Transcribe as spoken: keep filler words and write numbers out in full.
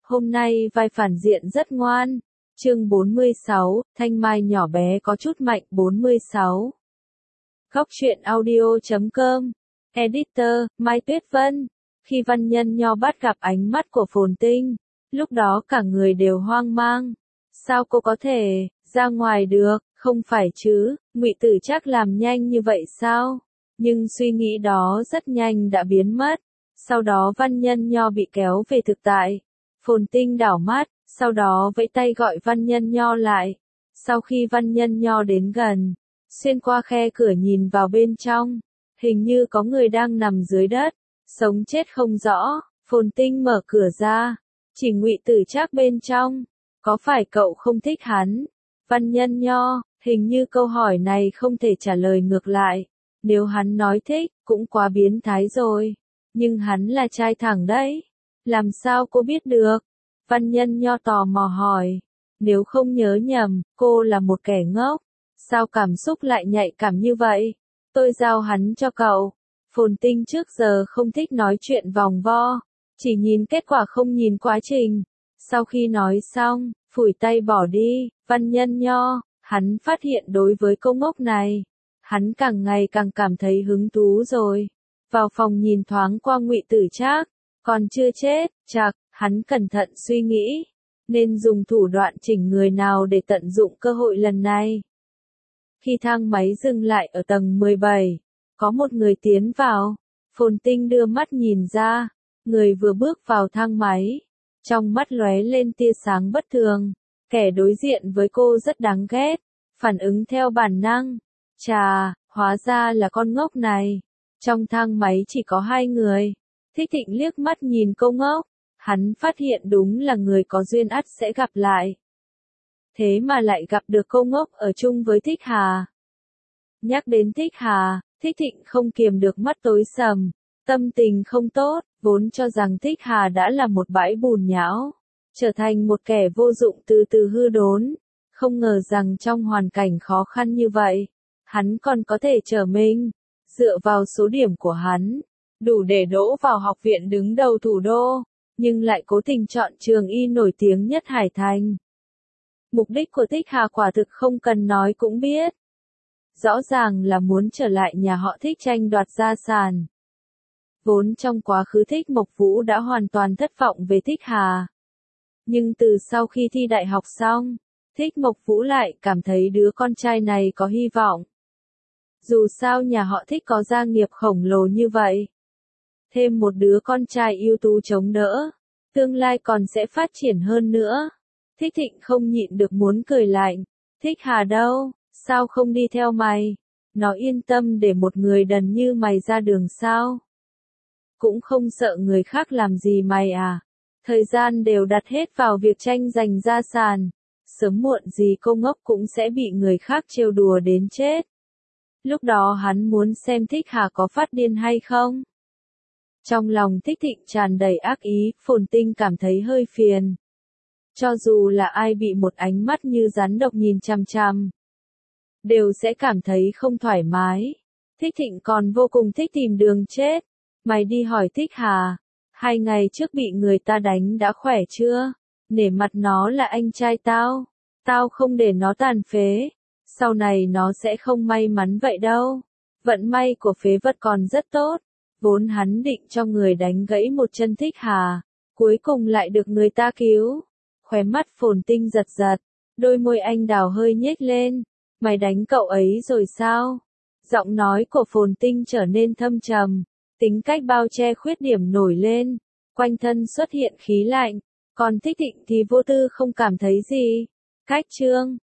Hôm nay vai phản diện rất ngoan. Chương bốn mươi sáu, Thanh Mai nhỏ bé có chút mạnh. bốn mươi sáu. Góc truyện audio chấm com. Editor, Mai Tuyết Vân. Khi Văn Nhân Nho bắt gặp ánh mắt của Phồn Tinh, lúc đó cả người đều hoang mang. Sao cô có thể ra ngoài được, không phải chứ, Ngụy Tử Trác làm nhanh như vậy sao? Nhưng suy nghĩ đó rất nhanh đã biến mất. Sau đó Văn Nhân Nho bị kéo về thực tại. Phồn Tinh đảo mắt, sau đó vẫy tay gọi Văn Nhân Nho lại. Sau khi Văn Nhân Nho đến gần, xuyên qua khe cửa nhìn vào bên trong, hình như có người đang nằm dưới đất, sống chết không rõ. Phồn Tinh mở cửa ra, chỉ Ngụy Tử Trác bên trong. Có phải cậu không thích hắn? Văn Nhân Nho, hình như câu hỏi này không thể trả lời ngược lại. Nếu hắn nói thích, cũng quá biến thái rồi. Nhưng hắn là trai thẳng đấy. Làm sao cô biết được? Văn Nhân Nho tò mò hỏi. Nếu không nhớ nhầm, cô là một kẻ ngốc. Sao cảm xúc lại nhạy cảm như vậy? Tôi giao hắn cho cậu. Phồn Tinh trước giờ không thích nói chuyện vòng vo. Chỉ nhìn kết quả không nhìn quá trình. Sau khi nói xong, phủi tay bỏ đi. Văn Nhân Nho, hắn phát hiện đối với cô ngốc này, hắn càng ngày càng cảm thấy hứng thú rồi. Vào phòng nhìn thoáng qua Ngụy Tử Trác, còn chưa chết, chạc, hắn cẩn thận suy nghĩ, nên dùng thủ đoạn chỉnh người nào để tận dụng cơ hội lần này. Khi thang máy dừng lại ở tầng mười bảy, có một người tiến vào. Phồn Tinh đưa mắt nhìn ra, người vừa bước vào thang máy, trong mắt lóe lên tia sáng bất thường. Kẻ đối diện với cô rất đáng ghét, phản ứng theo bản năng. Chà, hóa ra là con ngốc này. Trong thang máy chỉ có hai người. Thích Thịnh liếc mắt nhìn cô ngốc, hắn phát hiện đúng là người có duyên ắt sẽ gặp lại. Thế mà lại gặp được cô ngốc ở chung với Thích Hà. Nhắc đến Thích Hà, Thích Thịnh không kiềm được mắt tối sầm, tâm tình không tốt, vốn cho rằng Thích Hà đã là một bãi bùn nhão, trở thành một kẻ vô dụng từ từ hư đốn. Không ngờ rằng trong hoàn cảnh khó khăn như vậy, hắn còn có thể trở mình. Dựa vào số điểm của hắn, đủ để đỗ vào học viện đứng đầu thủ đô, nhưng lại cố tình chọn trường y nổi tiếng nhất Hải Thành. Mục đích của Thích Hà quả thực không cần nói cũng biết. Rõ ràng là muốn trở lại nhà họ Thích tranh đoạt gia sản. Vốn trong quá khứ Thích Mộc Vũ đã hoàn toàn thất vọng về Thích Hà. Nhưng từ sau khi thi đại học xong, Thích Mộc Vũ lại cảm thấy đứa con trai này có hy vọng. Dù sao nhà họ Thích có gia nghiệp khổng lồ như vậy. Thêm một đứa con trai ưu tú chống đỡ, tương lai còn sẽ phát triển hơn nữa. Thích Thịnh không nhịn được muốn cười lạnh. Thích Hà đâu, sao không đi theo mày? Nó yên tâm để một người đần như mày ra đường sao? Cũng không sợ người khác làm gì mày à? Thời gian đều đặt hết vào việc tranh giành gia sản. Sớm muộn gì cô ngốc cũng sẽ bị người khác trêu đùa đến chết. Lúc đó hắn muốn xem Thích Hà có phát điên hay không. Trong lòng Thích Thịnh tràn đầy ác ý, Phồn Tinh cảm thấy hơi phiền. Cho dù là ai bị một ánh mắt như rắn độc nhìn chằm chằm, đều sẽ cảm thấy không thoải mái. Thích Thịnh còn vô cùng thích tìm đường chết. Mày đi hỏi Thích Hà, hai ngày trước bị người ta đánh đã khỏe chưa? Nể mặt nó là anh trai tao, tao không để nó tàn phế. Sau này nó sẽ không may mắn vậy đâu. Vận may của phế vật còn rất tốt. Vốn hắn định cho người đánh gãy một chân Thích Hà, cuối cùng lại được người ta cứu. Khóe mắt Phồn Tinh giật giật, đôi môi anh đào hơi nhếch lên. Mày đánh cậu ấy rồi sao? Giọng nói của Phồn Tinh trở nên thâm trầm, tính cách bao che khuyết điểm nổi lên, quanh thân xuất hiện khí lạnh. Còn Thích Thịnh thì vô tư không cảm thấy gì. Cách chương